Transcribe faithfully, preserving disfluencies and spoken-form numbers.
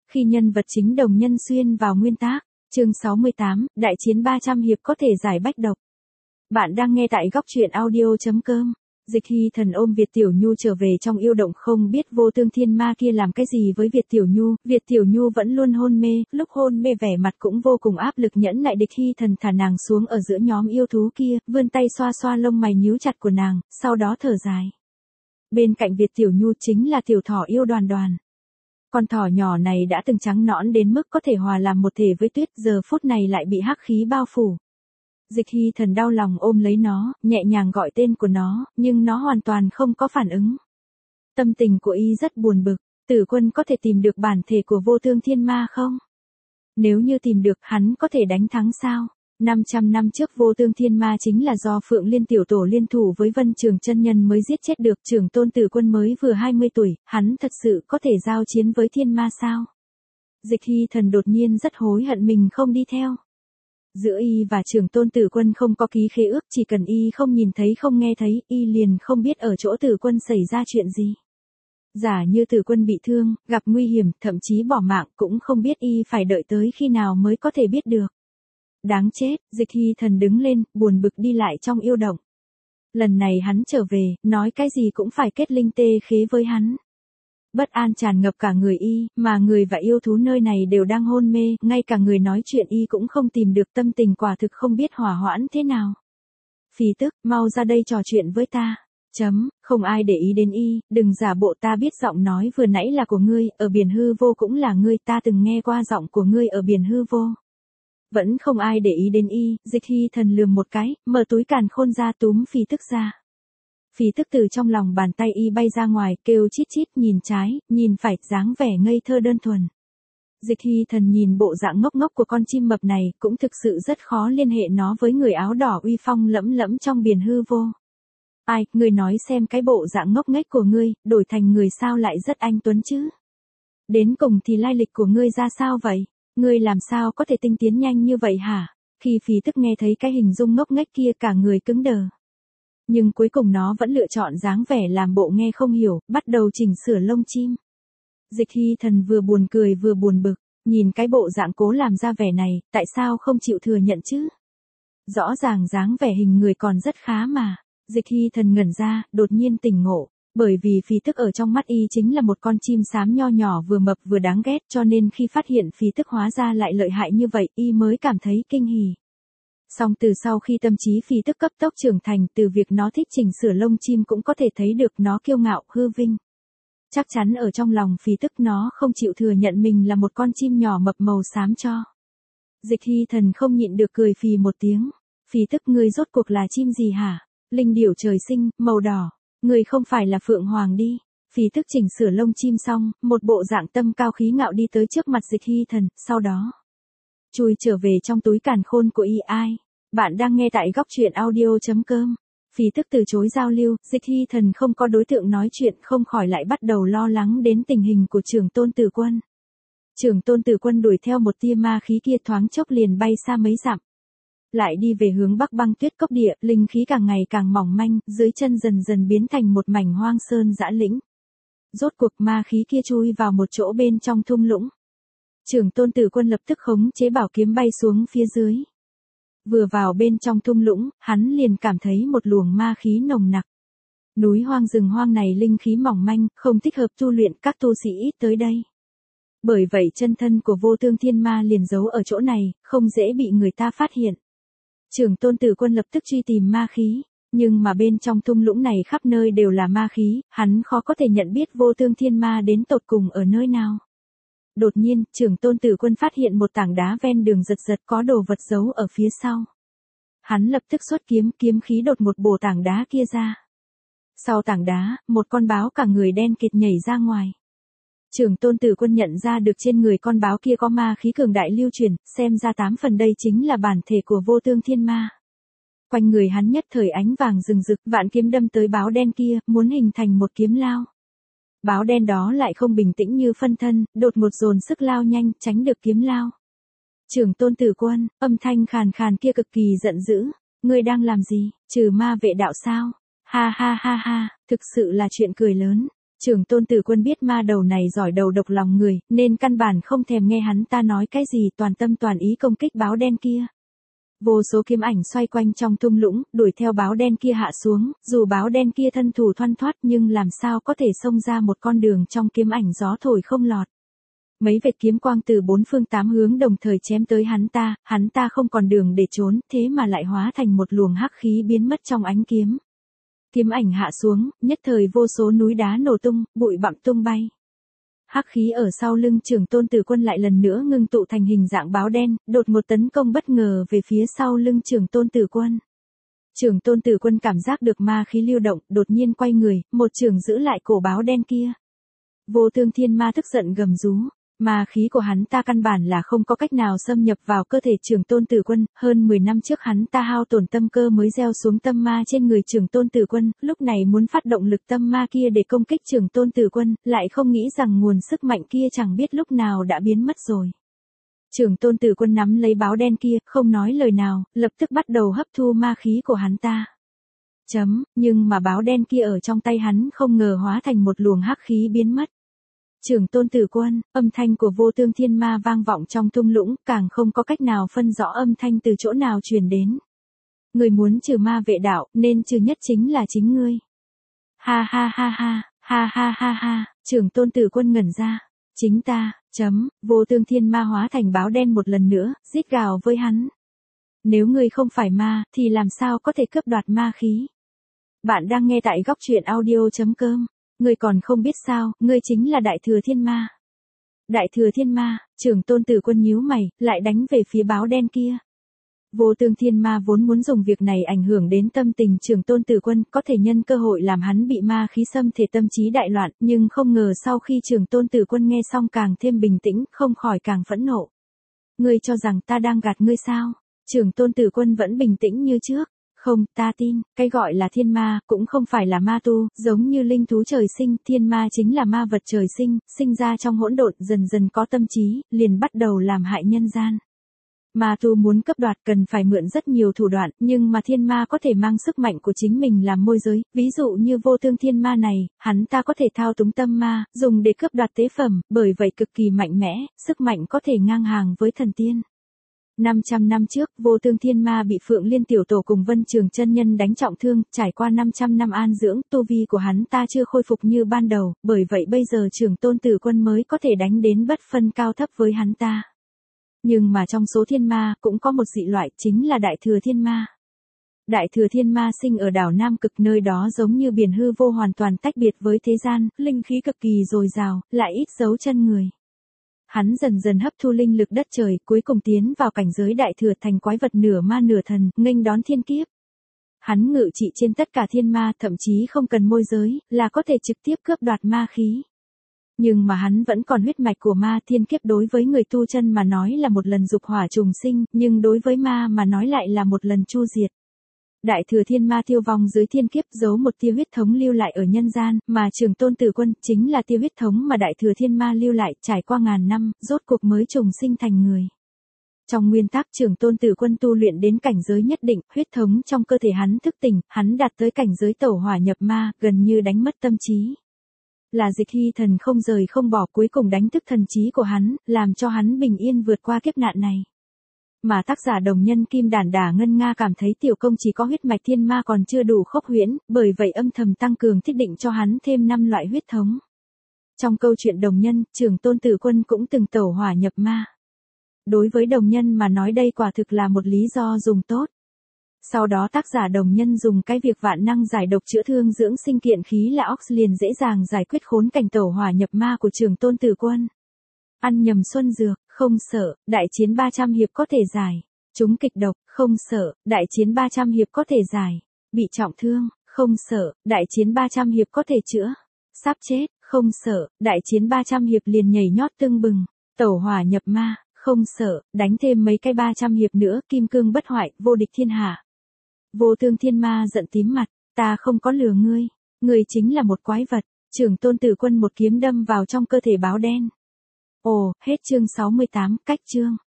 Khi nhân vật chính đồng nhân xuyên vào nguyên tác, chương sáu mươi tám, đại chiến ba trăm hiệp có thể giải bách độc. Bạn đang nghe tại góc truyện audio chấm com. Dịch Hy Thần ôm Việt Tiểu Nhu trở về trong yêu động, không biết Vô Tương Thiên Ma kia làm cái gì với Việt Tiểu Nhu. Việt Tiểu Nhu vẫn luôn hôn mê, lúc hôn mê vẻ mặt cũng vô cùng áp lực nhẫn nại. Dịch Hy Thần thả nàng xuống ở giữa nhóm yêu thú kia, vươn tay xoa xoa lông mày nhíu chặt của nàng, sau đó thở dài. Bên cạnh Việt Tiểu Nhu chính là tiểu thỏ yêu Đoàn Đoàn. Con thỏ nhỏ này đã từng trắng nõn đến mức có thể hòa làm một thể với tuyết, giờ phút này lại bị hắc khí bao phủ. Dịch Hy Thần đau lòng ôm lấy nó, nhẹ nhàng gọi tên của nó, nhưng nó hoàn toàn không có phản ứng. Tâm tình của y rất buồn bực. Tử Quân có thể tìm được bản thể của Vô Tương Thiên Ma không? Nếu như tìm được, hắn có thể đánh thắng sao? năm trăm năm trước Vô Tương Thiên Ma chính là do Phượng Liên tiểu tổ liên thủ với Vân Trường chân nhân mới giết chết được. Trưởng tôn Tử Quân mới vừa hai mươi tuổi, hắn thật sự có thể giao chiến với Thiên Ma sao? Dịch Hy Thần đột nhiên rất hối hận mình không đi theo. Giữa y và trưởng tôn Tử Quân không có ký khế ước, chỉ cần y không nhìn thấy không nghe thấy, y liền không biết ở chỗ Tử Quân xảy ra chuyện gì. Giả như Tử Quân bị thương, gặp nguy hiểm, thậm chí bỏ mạng, cũng không biết y phải đợi tới khi nào mới có thể biết được. Đáng chết, Dịch Hy Thần đứng lên, buồn bực đi lại trong yêu động. Lần này hắn trở về, nói cái gì cũng phải kết linh tê khế với hắn. Bất an tràn ngập cả người y, mà người và yêu thú nơi này đều đang hôn mê, ngay cả người nói chuyện y cũng không tìm được, tâm tình quả thực không biết hỏa hoãn thế nào. Phí Tức, mau ra đây trò chuyện với ta. Chấm, không ai để ý đến y, đừng giả bộ, ta biết giọng nói vừa nãy là của ngươi, ở biển hư vô cũng là ngươi, ta từng nghe qua giọng của ngươi ở biển hư vô. Vẫn không ai để ý đến y, Dịch Hy Thần lườm một cái, mở túi càn khôn ra túm Phí Tức ra. Phí Tức từ trong lòng bàn tay y bay ra ngoài, kêu chít chít, nhìn trái, nhìn phải, dáng vẻ ngây thơ đơn thuần. Dịch Hy Thần nhìn bộ dạng ngốc ngốc của con chim mập này, cũng thực sự rất khó liên hệ nó với người áo đỏ uy phong lẫm lẫm trong biển hư vô. Ai, ngươi nói xem, cái bộ dạng ngốc nghếch của ngươi, đổi thành người sao lại rất anh tuấn chứ? Đến cùng thì lai lịch của ngươi ra sao vậy? Ngươi làm sao có thể tinh tiến nhanh như vậy hả? Khi Phí Tức nghe thấy cái hình dung ngốc nghếch kia, cả người cứng đờ. Nhưng cuối cùng nó vẫn lựa chọn dáng vẻ làm bộ nghe không hiểu, bắt đầu chỉnh sửa lông chim. Dịch Hy Thần vừa buồn cười vừa buồn bực, nhìn cái bộ dạng cố làm ra vẻ này, tại sao không chịu thừa nhận chứ? Rõ ràng dáng vẻ hình người còn rất khá mà. Dịch Hy Thần ngẩn ra, đột nhiên tỉnh ngộ. Bởi vì Phí Tức ở trong mắt y chính là một con chim xám nho nhỏ vừa mập vừa đáng ghét, cho nên khi phát hiện Phí Tức hóa ra lại lợi hại như vậy, y mới cảm thấy kinh hỉ. Song từ sau khi tâm trí Phí Tức cấp tốc trưởng thành, từ việc nó thích chỉnh sửa lông chim cũng có thể thấy được nó kiêu ngạo, hư vinh. Chắc chắn ở trong lòng Phí Tức nó không chịu thừa nhận mình là một con chim nhỏ mập màu xám cho. Dịch Hy Thần không nhịn được cười phì một tiếng. Phí Tức, ngươi rốt cuộc là chim gì hả? Linh điểu trời sinh, màu đỏ. Ngươi không phải là Phượng Hoàng đi. Phí Tức chỉnh sửa lông chim xong, một bộ dạng tâm cao khí ngạo đi tới trước mặt Dịch Hy Thần, sau đó chui trở về trong túi càn khôn của y. Ai? Bạn đang nghe tại góc truyện audio chấm com. Phí Tức từ chối giao lưu, Dịch Hy Thần không có đối tượng nói chuyện, không khỏi lại bắt đầu lo lắng đến tình hình của trưởng tôn Tử Quân. Trưởng tôn Tử Quân đuổi theo một tia ma khí kia, thoáng chốc liền bay xa mấy dặm. Lại đi về hướng Bắc Băng Tuyết Cốc địa, linh khí càng ngày càng mỏng manh, dưới chân dần dần biến thành một mảnh hoang sơn dã lĩnh. Rốt cuộc ma khí kia chui vào một chỗ bên trong thung lũng. Trưởng tôn Tử Quân lập tức khống chế bảo kiếm bay xuống phía dưới. Vừa vào bên trong thung lũng, hắn liền cảm thấy một luồng ma khí nồng nặc. Núi hoang rừng hoang này linh khí mỏng manh, không thích hợp tu luyện, các tu sĩ ít tới đây. Bởi vậy chân thân của Vô Tương Thiên Ma liền giấu ở chỗ này, không dễ bị người ta phát hiện. Trưởng tôn Tử Quân lập tức truy tìm ma khí, nhưng mà bên trong thung lũng này khắp nơi đều là ma khí, hắn khó có thể nhận biết Vô Tương Thiên Ma đến tột cùng ở nơi nào. Đột nhiên, trưởng tôn Tử Quân phát hiện một tảng đá ven đường giật giật, có đồ vật giấu ở phía sau. Hắn lập tức xuất kiếm, kiếm khí đột một bổ tảng đá kia ra. Sau tảng đá, một con báo cả người đen kịt nhảy ra ngoài. Trưởng tôn Tử Quân nhận ra được trên người con báo kia có ma khí cường đại lưu truyền, xem ra tám phần đây chính là bản thể của Vô Tương Thiên Ma. Quanh người hắn nhất thời ánh vàng rừng rực, vạn kiếm đâm tới báo đen kia, muốn hình thành một kiếm lao. Báo đen đó lại không bình tĩnh như phân thân, đột một dồn sức lao nhanh, tránh được kiếm lao. Trưởng tôn Tử Quân, âm thanh khàn khàn kia cực kỳ giận dữ. Ngươi đang làm gì, trừ ma vệ đạo sao? Ha ha ha ha, thực sự là chuyện cười lớn. Trưởng tôn tử quân biết ma đầu này giỏi đầu độc lòng người, nên căn bản không thèm nghe hắn ta nói cái gì, toàn tâm toàn ý công kích báo đen kia. Vô số kiếm ảnh xoay quanh trong thung lũng, đuổi theo báo đen kia hạ xuống, dù báo đen kia thân thủ thoăn thoắt nhưng làm sao có thể xông ra một con đường trong kiếm ảnh gió thổi không lọt. Mấy vệt kiếm quang từ bốn phương tám hướng đồng thời chém tới hắn ta, hắn ta không còn đường để trốn, thế mà lại hóa thành một luồng hắc khí biến mất trong ánh kiếm. Kiếm ảnh hạ xuống, nhất thời vô số núi đá nổ tung, bụi bặm tung bay. Hắc khí ở sau lưng Trưởng tôn tử quân lại lần nữa ngưng tụ thành hình dạng báo đen, đột một tấn công bất ngờ về phía sau lưng Trưởng tôn tử quân. Trưởng tôn tử quân cảm giác được ma khí lưu động, đột nhiên quay người, một chưởng giữ lại cổ báo đen kia. Vô Thương Thiên Ma tức giận gầm rú. Ma khí của hắn ta căn bản là không có cách nào xâm nhập vào cơ thể Trưởng tôn tử quân, hơn mười năm trước hắn ta hao tổn tâm cơ mới gieo xuống tâm ma trên người Trưởng tôn tử quân, lúc này muốn phát động lực tâm ma kia để công kích Trưởng tôn tử quân, lại không nghĩ rằng nguồn sức mạnh kia chẳng biết lúc nào đã biến mất rồi. Trưởng tôn tử quân nắm lấy báo đen kia, không nói lời nào, lập tức bắt đầu hấp thu ma khí của hắn ta. Chấm, nhưng mà báo đen kia ở trong tay hắn không ngờ hóa thành một luồng hắc khí biến mất. Trưởng tôn tử quân, âm thanh của Vô Thương Thiên Ma vang vọng trong thung lũng, càng không có cách nào phân rõ âm thanh từ chỗ nào truyền đến. Người muốn trừ ma vệ đạo, nên trừ nhất chính là chính ngươi. Ha ha ha ha, ha ha ha ha, Trưởng tôn tử quân ngẩn ra. Chính ta, chấm, Vô Thương Thiên Ma hóa thành báo đen một lần nữa, rít gào với hắn. Nếu ngươi không phải ma, thì làm sao có thể cướp đoạt ma khí? Bạn đang nghe tại góc truyện audio chấm com. Ngươi còn không biết sao, ngươi chính là Đại Thừa Thiên Ma. Đại Thừa Thiên Ma, Trưởng tôn tử quân nhíu mày, lại đánh về phía báo đen kia. Vô Thương Thiên Ma vốn muốn dùng việc này ảnh hưởng đến tâm tình Trưởng tôn tử quân, có thể nhân cơ hội làm hắn bị ma khí xâm thể tâm trí đại loạn, nhưng không ngờ sau khi Trưởng tôn tử quân nghe xong càng thêm bình tĩnh, không khỏi càng phẫn nộ. Ngươi cho rằng ta đang gạt ngươi sao? Trưởng tôn tử quân vẫn bình tĩnh như trước. Không, ta tin, cái gọi là thiên ma, cũng không phải là ma tu, giống như linh thú trời sinh, thiên ma chính là ma vật trời sinh, sinh ra trong hỗn độn, dần dần có tâm trí, liền bắt đầu làm hại nhân gian. Ma tu muốn cấp đoạt cần phải mượn rất nhiều thủ đoạn, nhưng mà thiên ma có thể mang sức mạnh của chính mình làm môi giới, ví dụ như Vô Thương Thiên Ma này, hắn ta có thể thao túng tâm ma, dùng để cướp đoạt tế phẩm, bởi vậy cực kỳ mạnh mẽ, sức mạnh có thể ngang hàng với thần tiên. năm trăm năm trước, Vô Thương Thiên Ma bị Phượng Liên tiểu tổ cùng Vân Trường chân nhân đánh trọng thương, trải qua năm trăm năm an dưỡng, tu vi của hắn ta chưa khôi phục như ban đầu, bởi vậy bây giờ Trưởng tôn tử quân mới có thể đánh đến bất phân cao thấp với hắn ta. Nhưng mà trong số thiên ma, cũng có một dị loại, chính là Đại Thừa Thiên Ma. Đại Thừa Thiên Ma sinh ở đảo Nam Cực, nơi đó giống như biển hư vô hoàn toàn tách biệt với thế gian, linh khí cực kỳ dồi dào, lại ít dấu chân người. Hắn dần dần hấp thu linh lực đất trời, cuối cùng tiến vào cảnh giới đại thừa, thành quái vật nửa ma nửa thần, nghênh đón thiên kiếp. Hắn ngự trị trên tất cả thiên ma, thậm chí không cần môi giới, là có thể trực tiếp cướp đoạt ma khí. Nhưng mà hắn vẫn còn huyết mạch của ma, thiên kiếp đối với người tu chân mà nói là một lần dục hỏa trùng sinh, nhưng đối với ma mà nói lại là một lần chu diệt. Đại Thừa Thiên Ma tiêu vong dưới thiên kiếp, giấu một tia huyết thống lưu lại ở nhân gian, mà Trưởng tôn tử quân chính là tia huyết thống mà Đại Thừa Thiên Ma lưu lại, trải qua ngàn năm, rốt cuộc mới trùng sinh thành người. Trong nguyên tắc Trưởng tôn tử quân tu luyện đến cảnh giới nhất định, huyết thống trong cơ thể hắn thức tỉnh, hắn đạt tới cảnh giới tẩu hỏa nhập ma, gần như đánh mất tâm trí. Là Dịch Hy Thần không rời không bỏ, cuối cùng đánh thức thần trí của hắn, làm cho hắn bình yên vượt qua kiếp nạn này. Mà tác giả đồng nhân Kim Đản Đả Ngân Nga cảm thấy tiểu công chỉ có huyết mạch thiên ma còn chưa đủ khốc huyễn, bởi vậy âm thầm tăng cường thiết định cho hắn thêm năm loại huyết thống. Trong câu chuyện đồng nhân, Trưởng tôn tử quân cũng từng tẩu hỏa nhập ma. Đối với đồng nhân mà nói đây quả thực là một lý do dùng tốt. Sau đó tác giả đồng nhân dùng cái việc vạn năng giải độc chữa thương dưỡng sinh kiện khí là ox liền dễ dàng giải quyết khốn cảnh tẩu hỏa nhập ma của Trưởng tôn tử quân. Ăn nhầm xuân dược, không sợ, đại chiến ba trăm hiệp có thể giải. Trúng kịch độc, không sợ, đại chiến ba trăm hiệp có thể giải. Bị trọng thương, không sợ, đại chiến ba trăm hiệp có thể chữa. Sắp chết, không sợ, đại chiến ba trăm hiệp liền nhảy nhót tưng bừng. Tẩu hỏa nhập ma, không sợ, đánh thêm mấy cái ba trăm hiệp nữa, kim cương bất hoại, vô địch thiên hạ. Vô Thương Thiên Ma giận tím mặt, ta không có lừa ngươi, ngươi chính là một quái vật. Trưởng tôn tử quân một kiếm đâm vào trong cơ thể báo đen. Ồ, hết chương sáu mươi tám, cách chương.